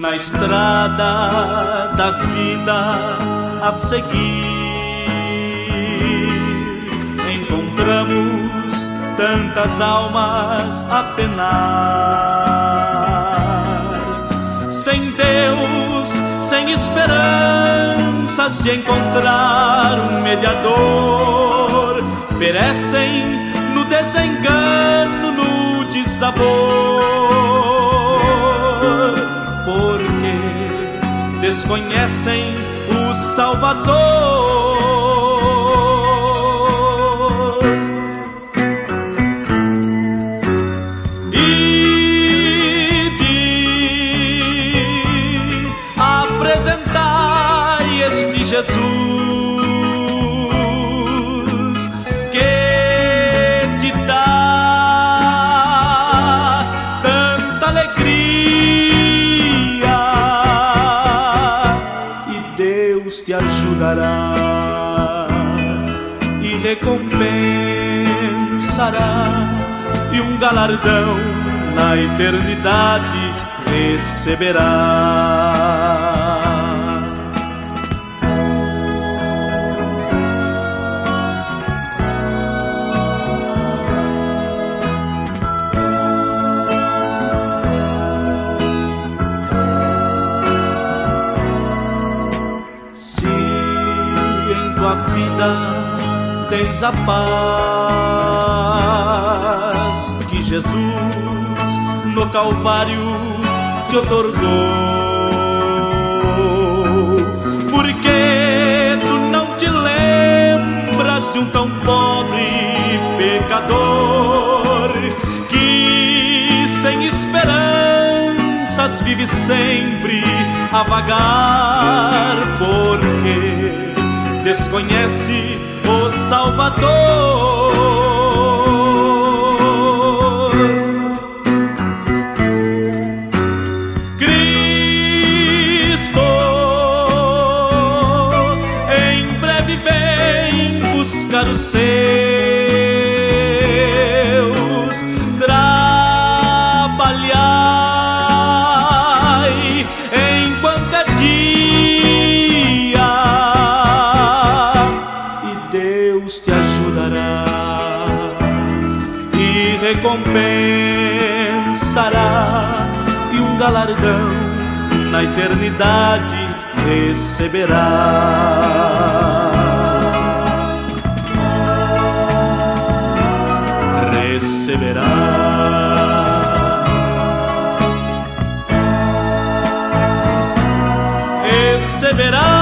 na estrada da vida a seguir, encontramos tantas almas a penar, sem Deus, sem esperanças de encontrar um mediador, perecem no desengano, no dissabor, porque desconhecem o Salvador. E apresentai este Jesus que te dá tanta alegria, e Deus te ajudará e recompensará, e um galardão na eternidade receberá. Se em tua vida tens a paz que Jesus no Calvário te otorgou, porque tu não te lembras de um tão pobre pecador que sem esperanças vive sempre a vagar, porque desconhece o Salvador. Os seus, trabalhai enquanto é dia, e Deus te ajudará e recompensará, e um galardão na eternidade receberá. Receberá.